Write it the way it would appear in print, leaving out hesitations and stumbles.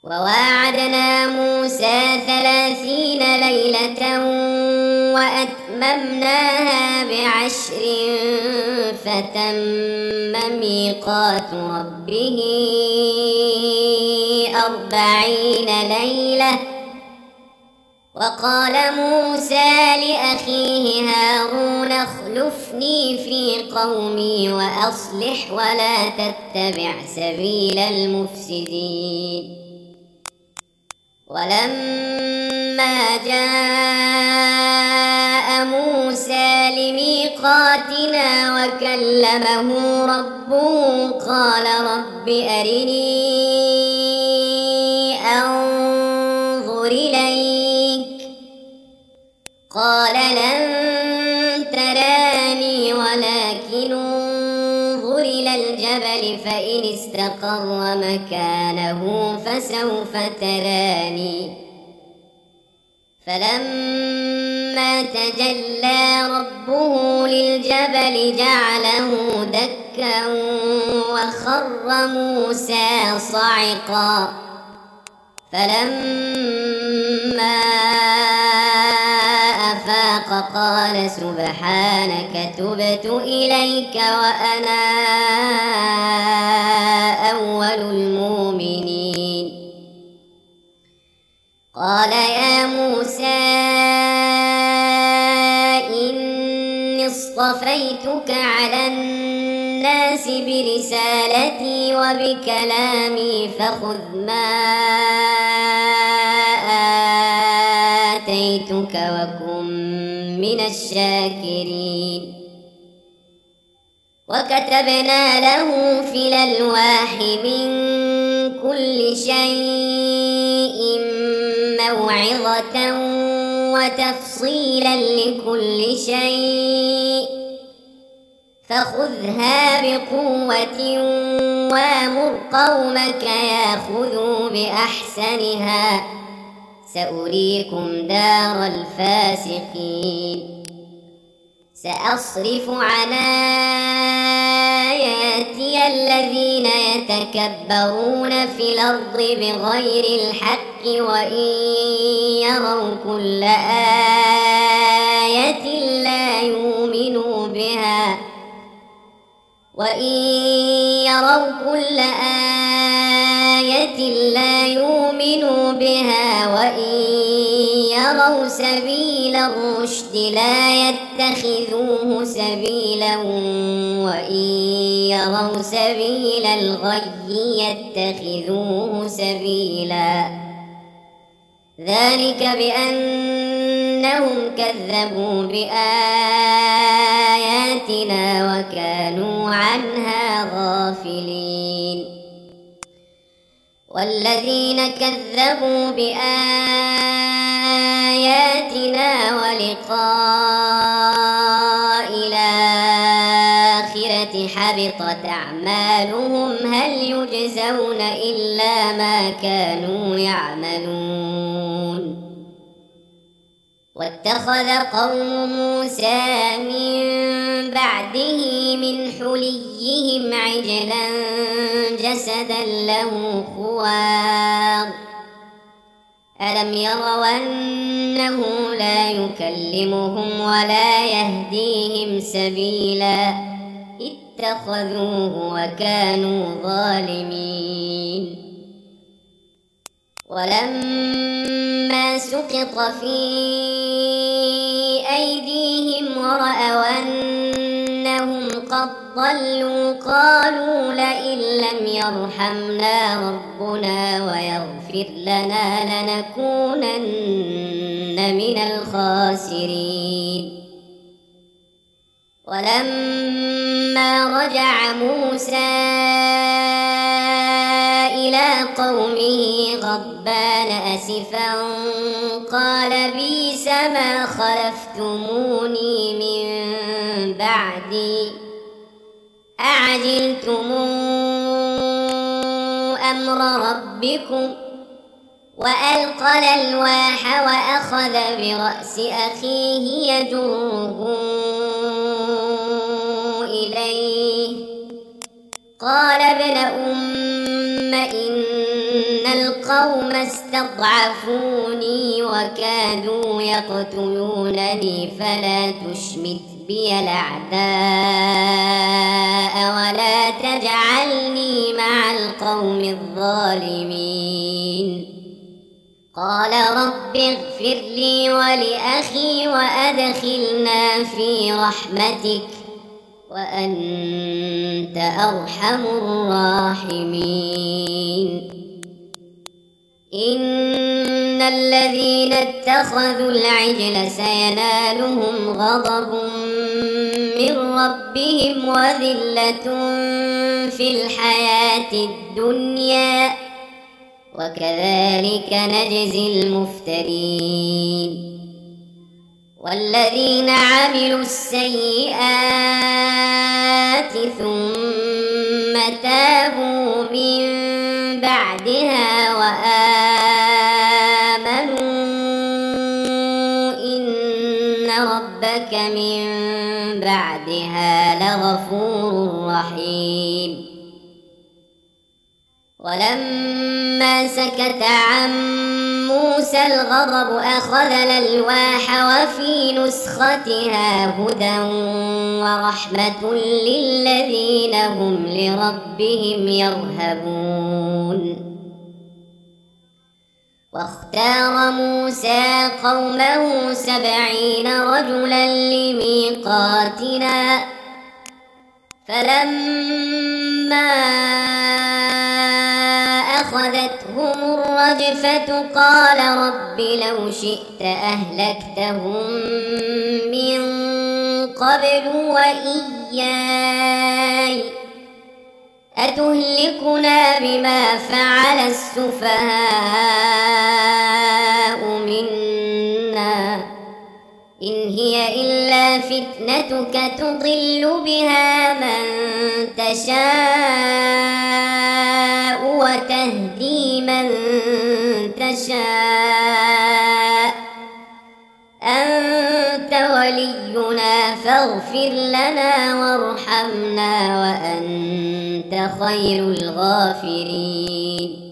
وواعدنا موسى 30 ليلة وأتممناها ب10 فتم ميقات ربه 40 ليلة. وقال موسى لأخيه هارون اخلفني في قومي وأصلح ولا تتبع سبيل المفسدين. ولما جاء موسى لميقاتنا وكلمه ربه قال رب أرني أنظر إليك قال لن تراني ولكن انظر إلى الجبل فإن استقر مكانه فسوف تراني. فلما تجلى ربه للجبل جعله دكا وخر موسى صعقا. فلما أفاق قال سبحانك تبت إليك وأنا أول المؤمنين. قال يا موسى إني اصطفيتك على الناس برسالتي وبكلامي فخذ ما آتيتك وكن من الشاكرين. وكتبنا له في الألواح من كل شيء موعظة وتفصيلا لكل شيء فخذها بقوة وامر قومك ياخذوا بأحسنها سأريكم دار الفاسقين. سأصرف عن آياتي الذين يتكبرون في الأرض بغير الحق وإن يروا كل آية لا يؤمنوا بها وإن يروا سبيل الرشد لا يتخذوه سبيلا وإن يروا سبيل الغي يتخذوه سبيلا. ذلك بأنهم كذبوا بآياتنا وكانوا عنها غافلين. والذين كذبوا بآياتنا ولقاء الآخرة حبطت أعمالهم هل يجزون إلا ما كانوا يعملون. واتخذ قوم موسى من بعده من حليهم عجلا جسدا له خوار ألم يروا أنه لا يكلمهم ولا يهديهم سبيلا اتخذوه وكانوا ظالمين. ولما سقط في أيديهم ورأوا أنهم قد ضلوا قالوا لئن لم يرحمنا ربنا ويغفر لنا لنكونن من الخاسرين. ولما رجع موسى إلى قومه غضبان أسفا قال بئس ما خلفتموني من بعدي أعجلتم أمر ربكم. وألقى الألواح وأخذ برأس أخيه يجره إليه قال ابن أم إن القوم استضعفوني وكادوا يقتلونني فلا تشمت بي الأعداء ولا تجعلني مع القوم الظالمين. قال رب اغفر لي ولأخي وأدخلنا في رحمتك وأنت أرحم الراحمين. إن الذين اتخذوا العجل سينالهم غضب من ربهم وذلة في الحياة الدنيا وكذلك نجزي المفترين. والذين عملوا السيئات ثم تابوا من بعدها وآمنوا إن ربك من بعدها لغفور رحيم. ولما سكت عن موسى الغضب أخذ الألواح وفي نسختها هدى ورحمة للذين هم لربهم يرهبون. واختار موسى قومه 70 رجلا لميقاتنا فلما أخذتهم الرجفة قال رب لو شئت أهلكتهم من قبل وإياي أتهلكنا بما فعل السفهاء منا إن هي إلا فتنتك تضل بها من تشاء وتهدي من تشاء أنت ولينا فاغفر لنا وارحمنا وأنت خير الغافرين.